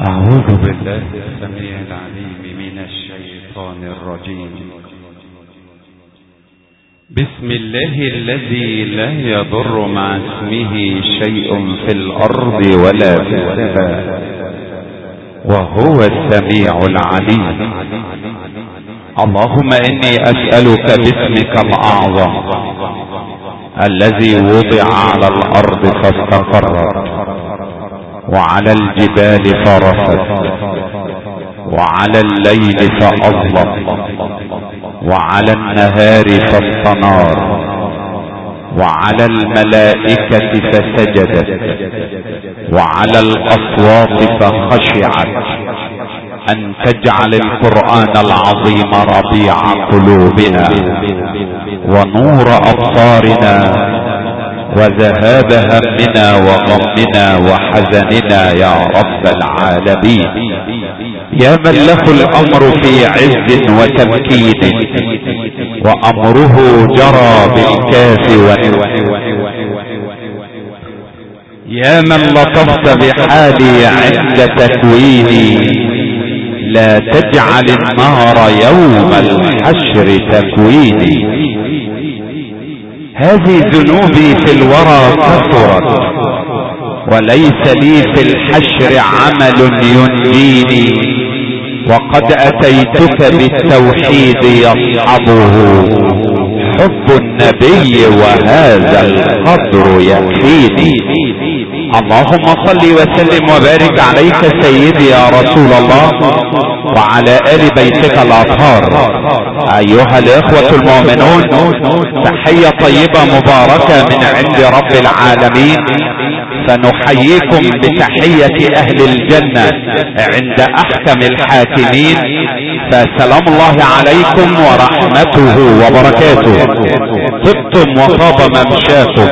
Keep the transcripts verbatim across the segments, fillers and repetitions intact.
أعوذ بالله السميع العليم من الشيطان الرجيم. بسم الله الذي لا يضر مع اسمه شيء في الأرض ولا في السماء وهو السميع العليم. اللهم إني أسألك باسمك الأعظم الذي وضع على الأرض فاستقرت وعلى الجبال فرست وعلى الليل فأظلم وعلى النهار فاستنار وعلى الملائكة فسجدت وعلى الأصوات فخشعت أن تجعل القرآن العظيم ربيع قلوبنا ونور أبصارنا وذهاب همنا وغمنا وحزننا يا رب العالمين. يا من له الأمر في عز وتمكين وأمره جرى بالكاف والنون. يا من لطفت بحالي عند تكويني لا تجعل النار يوم الحشر تكويني. هذه ذنوبي في الورى كثرت وليس لي في الحشر عمل ينجيني وقد أتيتك بالتوحيد يصحبه حب النبي وهذا القدر يكفيني. اللهم صل وسلم وبارك عليك سيدي يا رسول الله وعلى آل بيتك الأطهار. أيها الإخوة المؤمنون، تحية طيبة مباركة من عند رب العالمين. سنحييكم بتحية أهل الجنة عند أحكم الحاكمين، فسلام الله عليكم ورحمته وبركاته. طبتم وطاب ممشاكم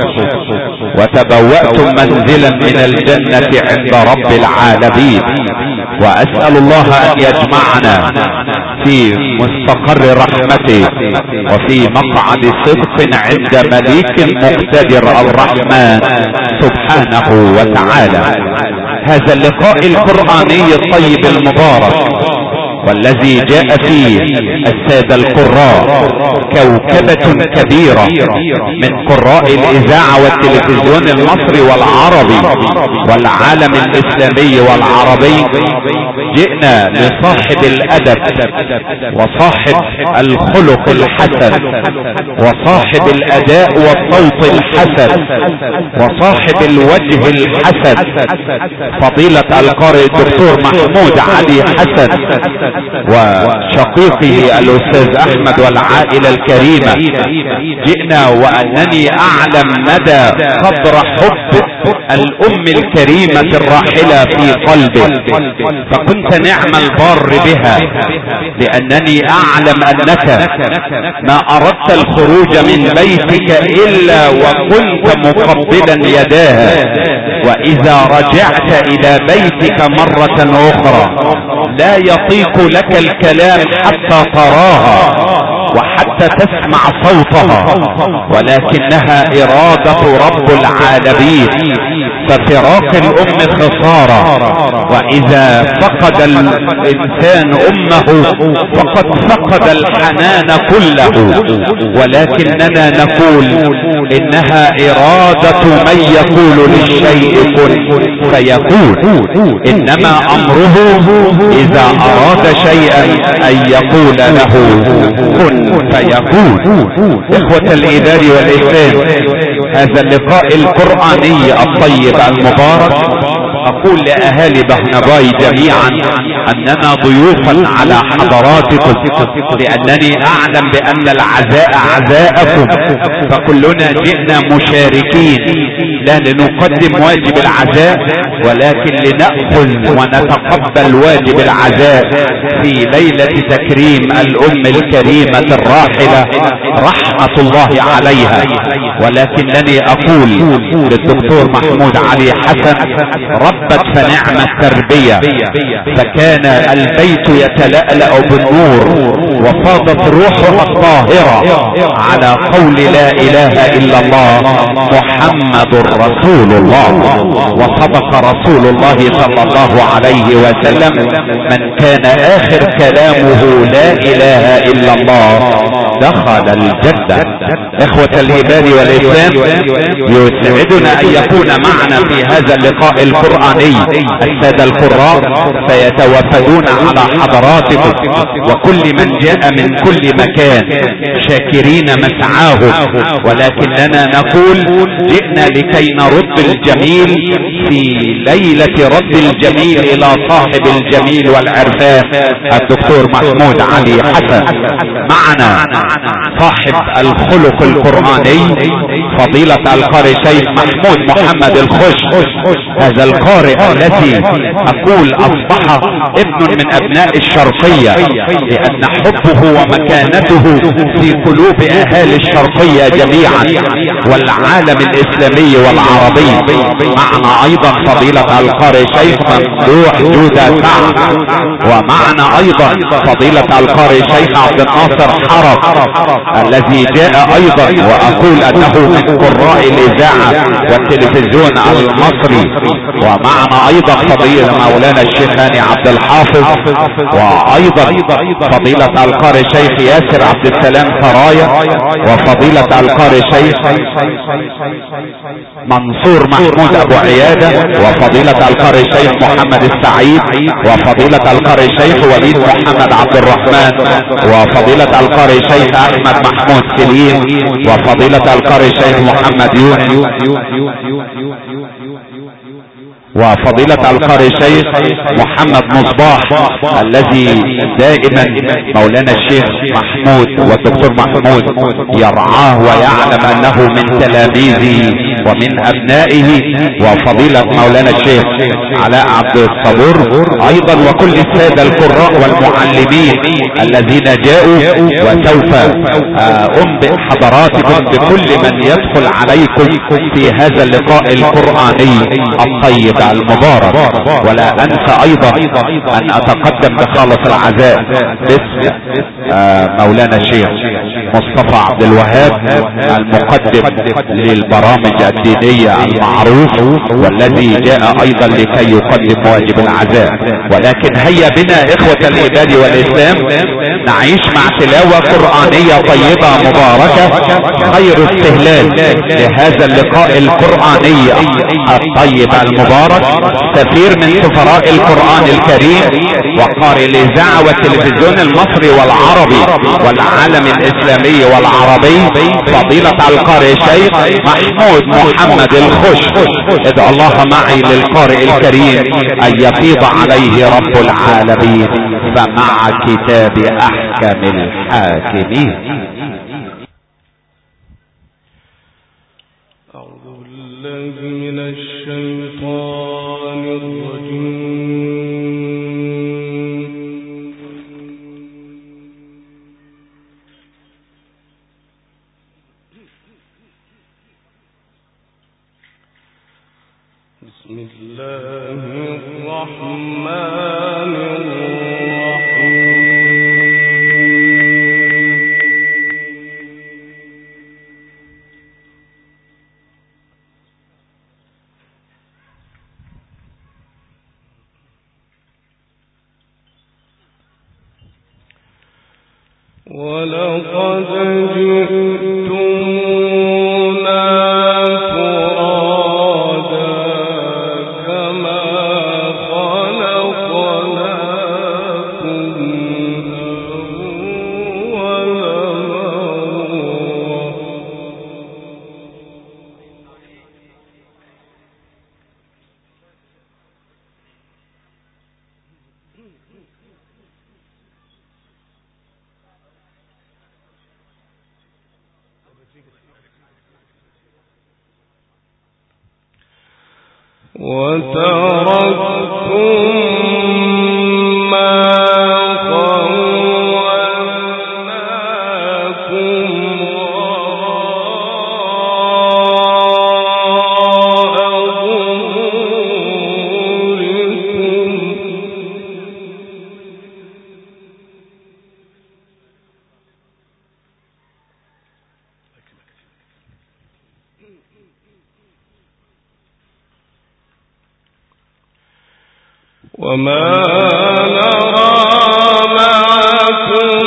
وتبوأتم منزلا من الجنة عند رب العالمين. وأسأل الله أن يجمعنا في مستقر رحمته وفي مقعد صدق عند مليك مقتدر الرحمن سبحانه وتعالى. هذا اللقاء القرآني الطيب المبارك والذي جاء فيه السادة القراء كوكبة كبيرة من قراء الإذاعة والتلفزيون المصري والعربي والعالم الإسلامي والعربي. جئنا لصاحب الأدب وصاحب الخلق الحسن وصاحب الأداء والصوت الحسن وصاحب الوجه الحسن فضيلة القارئ الدكتور محمود علي حسن وشقيقه الأستاذ أحمد والعائلة الكريمة. جئنا وأنني أعلم مدى قدر حب الأم الكريمة الراحلة في قلبه، فكنت نعم البار بها، لأنني أعلم أنك ما أردت الخروج من بيتك إلا وكنت مقبلا يداها، وإذا رجعت إلى بيتك مرة أخرى لا يطيق لك الكلام حتى تراها وحتى تسمع صوتها، ولكنها إرادة رب العالمين. ففراق الأم خسارة، وإذا فقد الإنسان أمه فقد فقد الحنان كله، ولكننا نقول إنها إرادة من يقول للشيء كن فيكون، إنما أمره إذا أراد شيئا أن يقول له كن فيكون. إخوة الإيمان والإسلام، هذا اللقاء القرآني الطيب المبارك أقول لأهالي بهنباي جميعا أننا ضيوفا على حضراتكم، لأنني أعلم بأن العزاء عزاءكم، فكلنا جئنا مشاركين لا لنقدم واجب العزاء ولكن لنأخذ ونتقبل واجب العزاء في ليلة تكريم الأم الكريمة الراحلة رحمة الله عليها. ولكنني أقول للدكتور محمود علي حسن ربت فنعم التربية، فكان البيت يتلألأ بالنور وفاضت روحها الطاهرة على قول لا إله إلا الله محمد رسول الله. وصدق رسول الله صلى الله عليه وسلم: من كان اخر كلامه لا اله الا الله دخل الجنة. اخوة الايمان والاسلام، يسعدنا ان يكون معنا في هذا اللقاء القرآني السادة القراء سيتوافدون على حضراتكم، وكل من جاء من كل مكان شاكرين مسعاهم، ولكننا نقول جئنا لكي نرد الجميل في ليلة رد الجميل الى صاحب الجميل والعرفان الدكتور محمود علي حسن. معنا صاحب الخلق القرآني فضيلة القارئ شيخ محمود محمد الخش، هذا القارئ الذي اقول اصبح ابن من ابناء الشرقية، لان حبه ومكانته في قلوب اهالي الشرقية جميعا والعالم الاسلامي والعربي. معنا ايضا فضيلة القارئ شيخ ممدوح جودة سعد، ومعنا ايضا فضيلة القارئ شيخ عبد الناصر حرب الذي جاء ايضا واقول انه من قراء الاذاعة والتلفزيون المصري. ومعنا ايضا فضيلة مولانا الشيخ هاني عبد الحافظ، وايضا فضيلة القارئ شيخ ياسر عبد السلام سرايا، وفضيلة القارئ شيخ منصور محمود ابو عيادة، وفضيلة القارئ شيخ محمد السعيد، وفضيلة القارئ شيخ وليد محمد عبد الرحمن، وفضيلة القارئ شيخ احمد محمود سليم، وفضيلة القارئ شيخ محمد يونس، وفضيلة القارئ شيخ محمد مصباح الذي دائما مولانا الشيخ محمود والدكتور محمود يرعاه ويعلم انه من تلاميذه ومن ابنائه، وفضيلة مولانا الشيخ علاء عبد الصبور ايضا، وكل السادة القراء والمعلمين الذين جاءوا. وسوف انبئ حضراتكم بكل من يدخل عليكم في هذا اللقاء القرآني الطيب المبارك. ولا انسى ايضا ان اتقدم بخالص العزاء باسم مولانا الشيخ مصطفى عبد الوهاب المقدم للبرامج الدينية المعروف، والذي جاء ايضا لكي يقدم واجب العزاء. ولكن هيا بنا اخوة الايمان والاسلام نعيش مع تلاوة قرآنية طيبة مباركة، خير استهلال لهذا اللقاء القرآني الطيب المبارك سفير من سفراء القرآن الكريم وقارئ الاذاعة والتلفزيون المصري والعربي والعالم الاسلامي والعربي، فضيلة القارئ شيخ محمود محمد الخش. ادعو الله معي للقارئ الكريم ان يفيض عليه رب العالمين فمع كتاب احكم الحاكمين. أعوذ بالله من الشيطان الرجيم. بسم الله الرحمن الرحيم. ولقد جئتمونا فرادا كما خلقناكم أول مرة. وتركتم ما خولناكم وراء ظهوركم. وما نرى معكم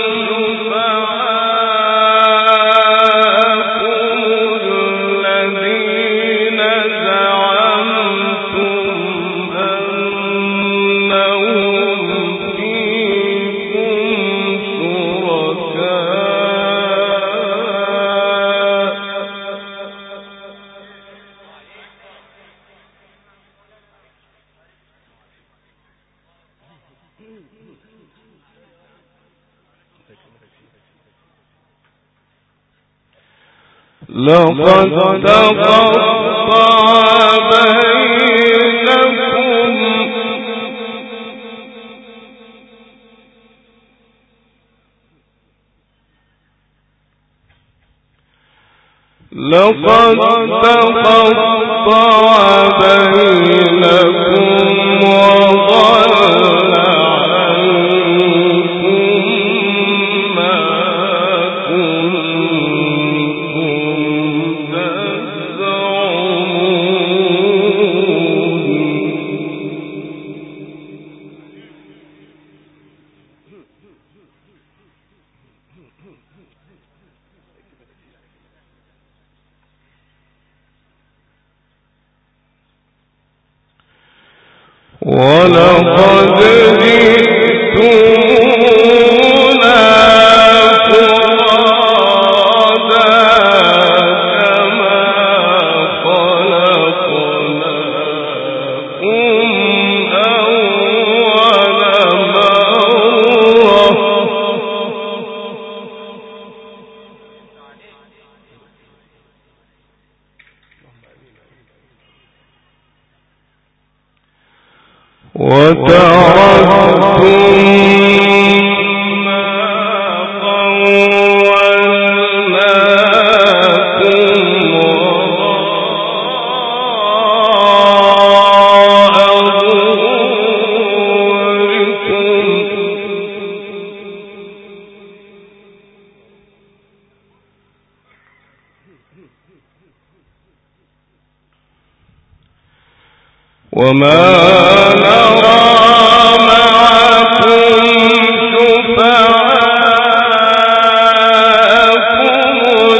لقد تقطع بينكم لقد تقطع بينكم وضل ولقد جئتمونا فرادا كما خلقناكم أول مرة وتركتم ما خولناكم وراء ظهوركم وما نرى معكم شفعاءكم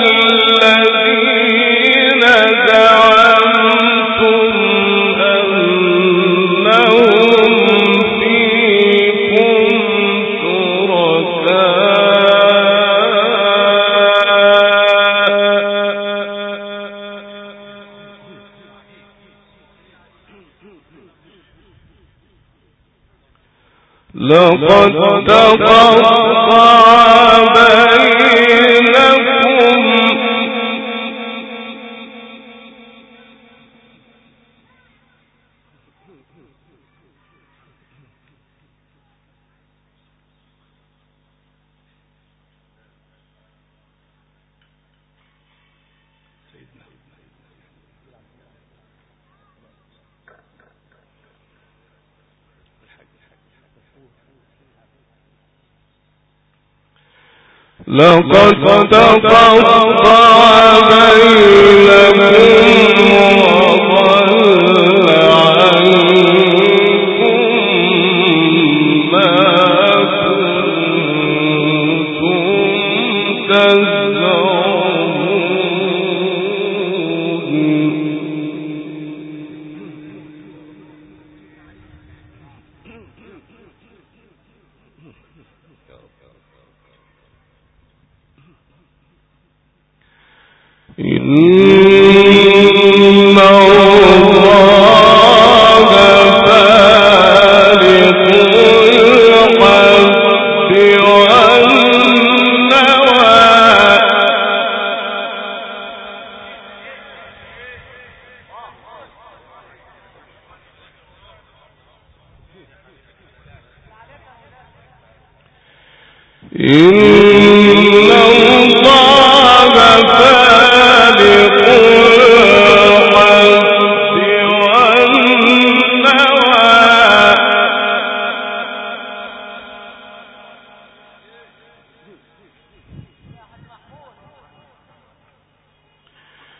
الذين زعمتم أنهم فيكم لقد تقطع بينكم لقد تقطع بينكم وضل عنكم ما كنتم تزعمون إن الله فالق الحب والنوى إن الله فالق الحب والنوى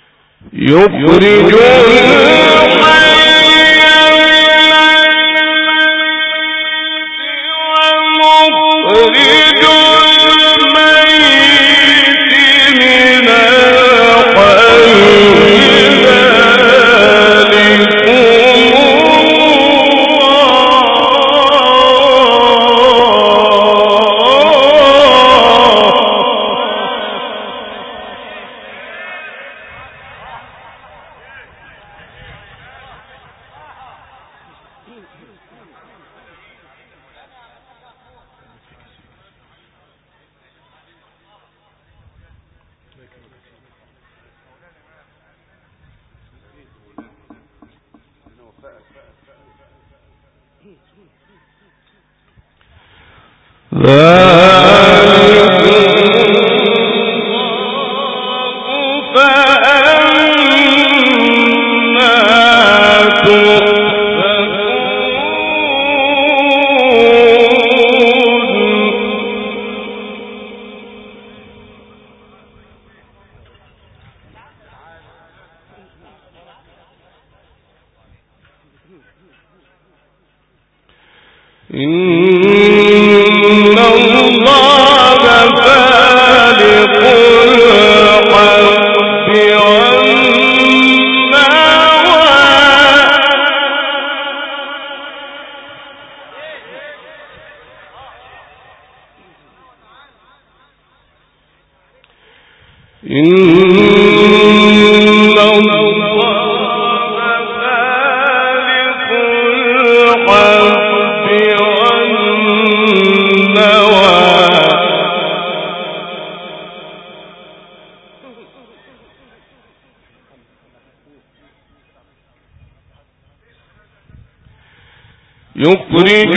يخرج الحي من يخرج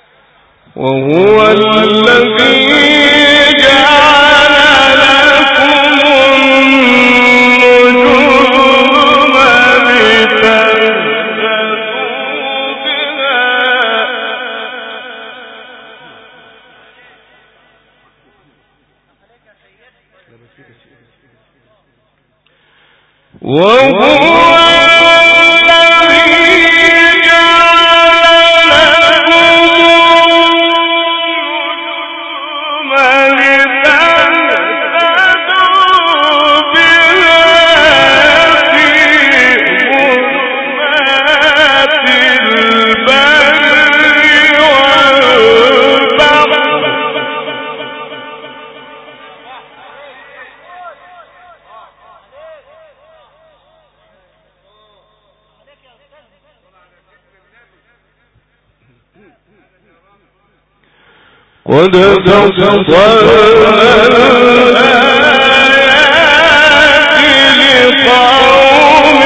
وهو الذي جعل لكم قد فصلنا الآيات لقوم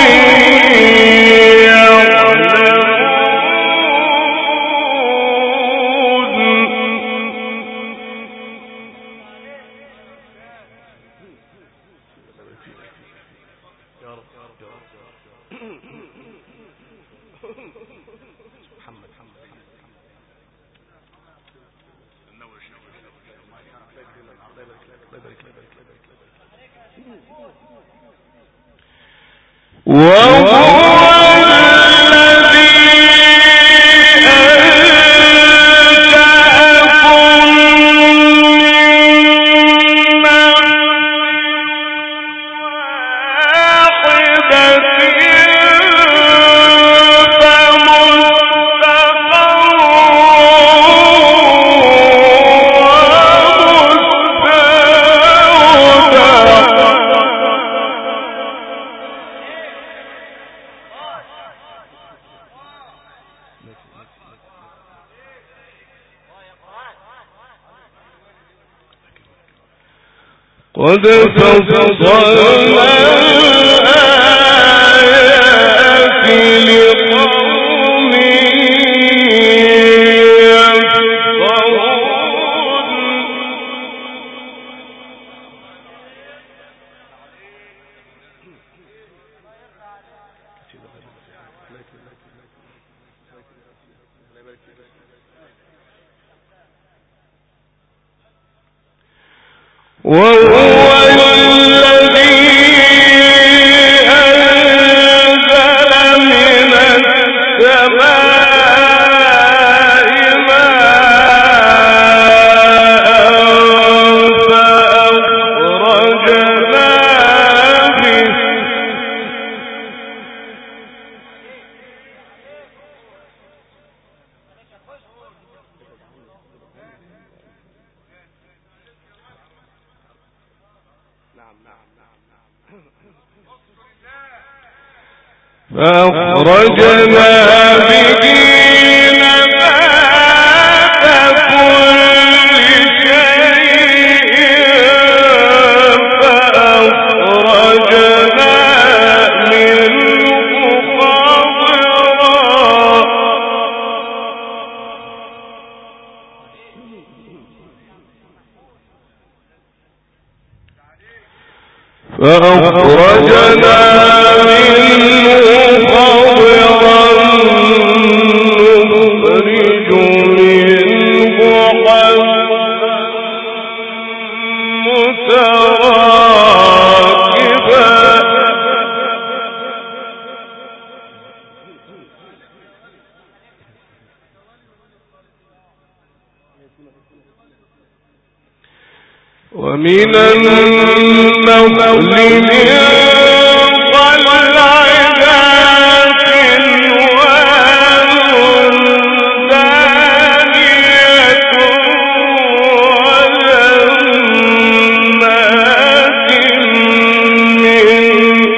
قد فصلنا الآيات لقوم وهو الذي أنزل من السماء ماء فأخرجنا به فأخرجنا به نبات كل شيء فأخرجنا منه خضرا فأخرجنا ومن النخل من طلعها قنوان دانية وجنات من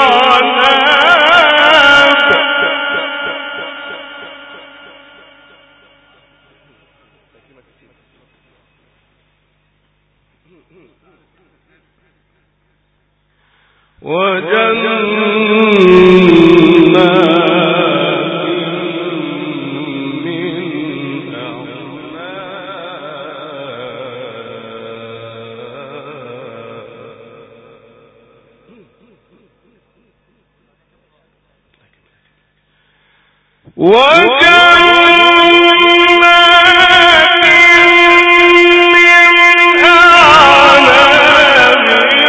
أعناب وجنات من أعناب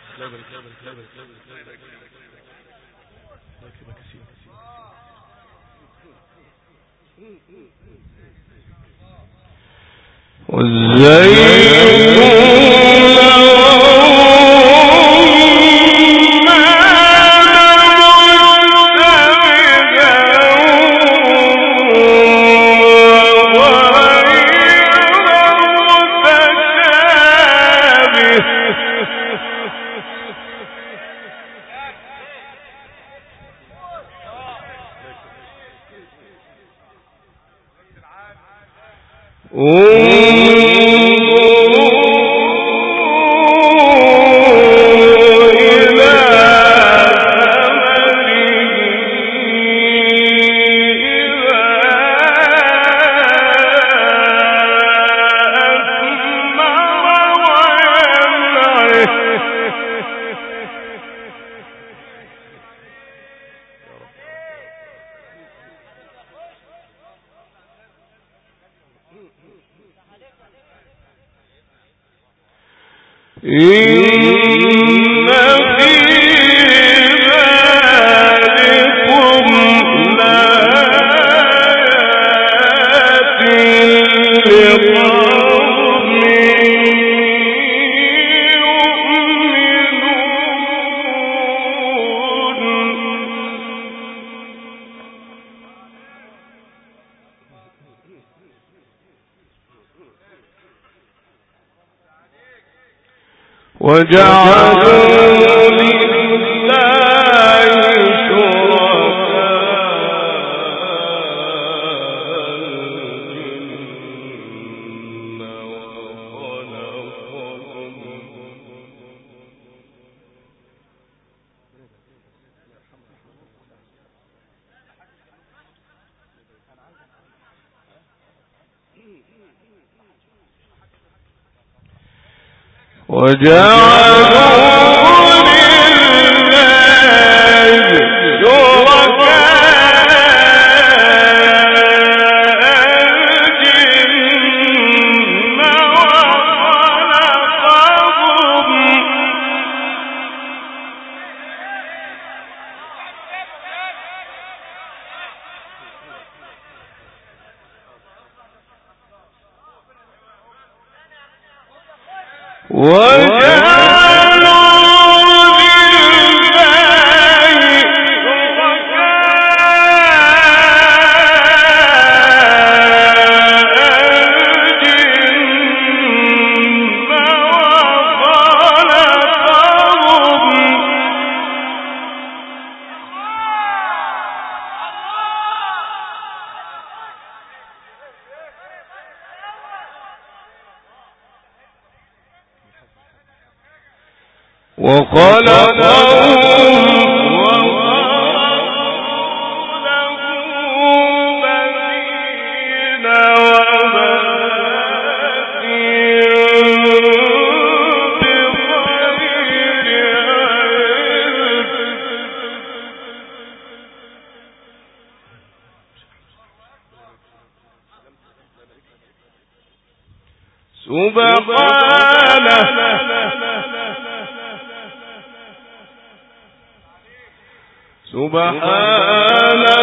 وجعلوا لله شركاء الجن وخلقهم وجعلوا لله سبحانه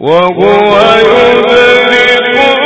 وهو يدرك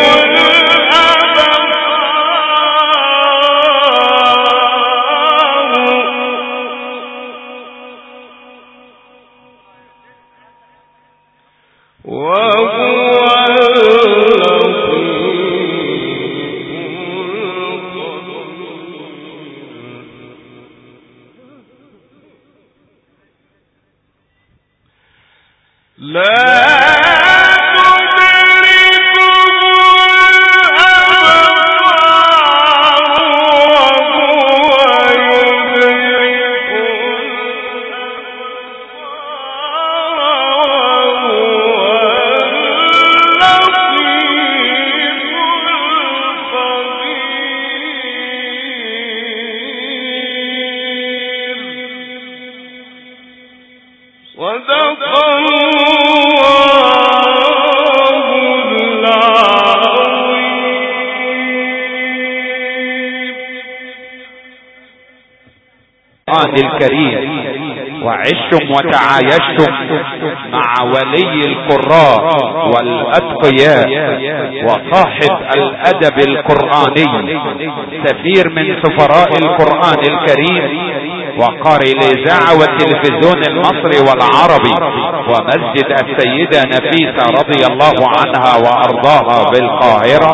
الكريم. وعشتم وتعايشتم مع ولي القراء والأتقياء وصاحب الأدب القرآني، سفير من سفراء القرآن الكريم، وقارئ الإذاعة والتلفزيون المصري والعربي، ومسجد السيدة نفيسة رضي الله عنها وأرضاها بالقاهرة،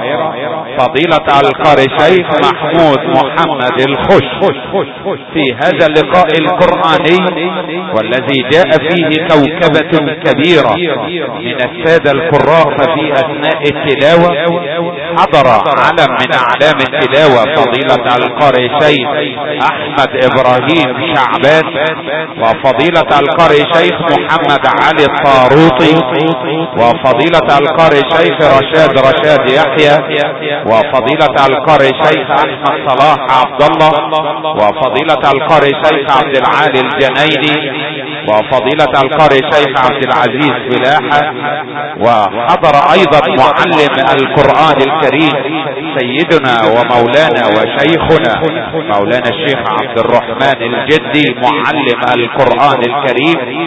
فضيلة القارئ شيخ محمود محمد الخش، في هذا اللقاء القرآني والذي جاء فيه كوكبة كبيرة من السادة القراء. ففي أثناء التلاوة حضر علم من أعلام التلاوة فضيلة القارئ شيخ أحمد إبراهيم شعبان، وفضيلة القارئ شيخ محمد علي الطاروطي، وفضيلة القارئ شيخ رشاد رشاد يحيى، وفضيلة القارئ شيخ أحمد صلاح عبد الله، وفضيلة القارئ شيخ عبد العالي الجنيدي، وفضيلة القارئ شيخ عبد العزيز فلاحة. وحضر ايضا معلم القرآن الكريم سيدنا ومولانا وشيخنا مولانا الشيخ عبد الرحمن الجدي معلم القرآن الكريم.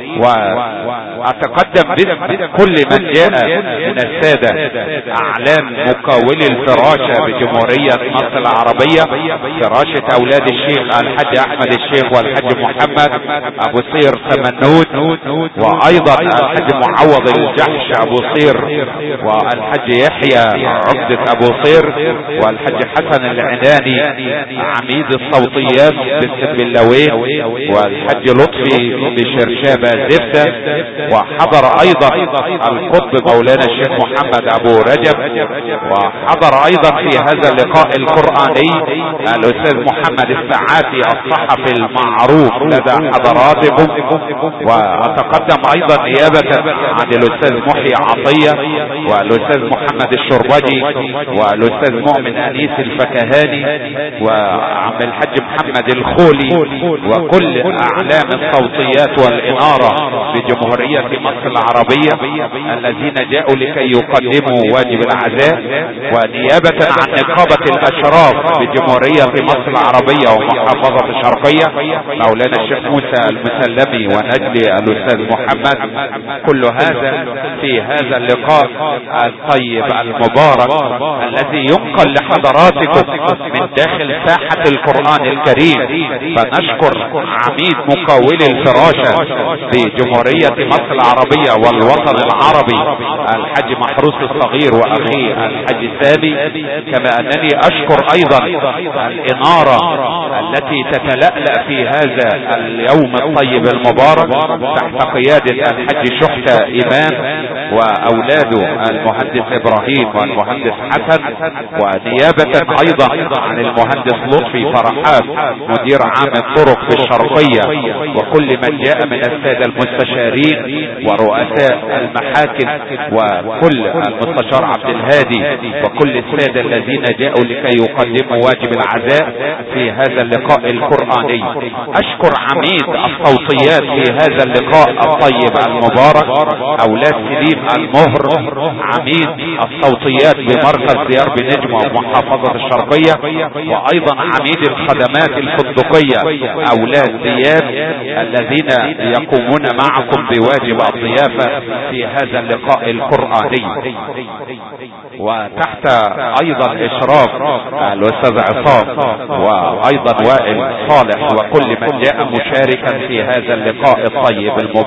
واتقدم باسم كل من جاء من السادة اعلام مقاولي الفراشة بجمهورية مصر العربية، فراشة اولاد الشيخ الحاج احمد الشيخ والحاج محمد ابو صير ثمنود، وايضا الحاج معوض الجحش ابو صير، والحاج يحيى عبدة ابو صير، والحاج حسن العناني عميد الصوتيات بالسبلاوين، والحاج لطفي بشرشابة زبدة. وحضر ايضا القطب مولانا الشيخ محمد ابو رجب. وحضر ايضا في هذا اللقاء القرآني الاستاذ محمد السعاتي الصحفي المعروف لدى حضراتكم. واتقدم ايضا نيابة عن الاستاذ محي عطية والاستاذ محمد الشربجي والاستاذ مؤمن انيس الفكهاني وعم الحاج محمد الخولي وكل اعلام الصوتيات والانارة بجمهورية مصر العربية الذين جاءوا لكي يقدموا واجب العزاء. ونيابة عن نقابة الاشراف بجمهورية مصر العربية ومحافظة الشرقية مولانا الشيخ موسى المسلمي ونجلي الاستاذ محمد. كل هذا في هذا اللقاء الطيب المبارك الذي ينقل لحضراتكم من داخل ساحة القرآن الكريم. فنشكر عميد مقاولي الفراشة بجمهورية مصر العربية والوطن العربي الحاج محروس الصغير واخيه الحاج سامي، كما انني اشكر ايضا الانارة التي تتلألأ في هذا اليوم الطيب المبارك تحت قيادة الحاج شحتة امام واولاده المهندس ابراهيم والمهندس حسن، ونيابة ايضا عن المهندس لطفي فرحات مدير عام الطرق بالشرقية وكل من جاء من السادة المستشارين ورؤساء المحاكم وكل المستشار عبد الهادي وكل السادة الذين جاءوا لكي يقدموا واجب العزاء في هذا اللقاء القرآني. اشكر عميد الصوتيات في هذا اللقاء الطيب المبارك اولاد سليم المهر عميد الصوتيات بمركز ديار بنجمة ومحافظة الشرقية، وايضا عميد الخدمات الفندقية اولاد زياد الذين يقومون معكم بواجب الضيافة في هذا اللقاء القرآني. وتحت ايضا اشراف الاستاذ عصام وايضا وائل صالح وكل من جاء مشاركا في هذا اللقاء الطيب المبارك.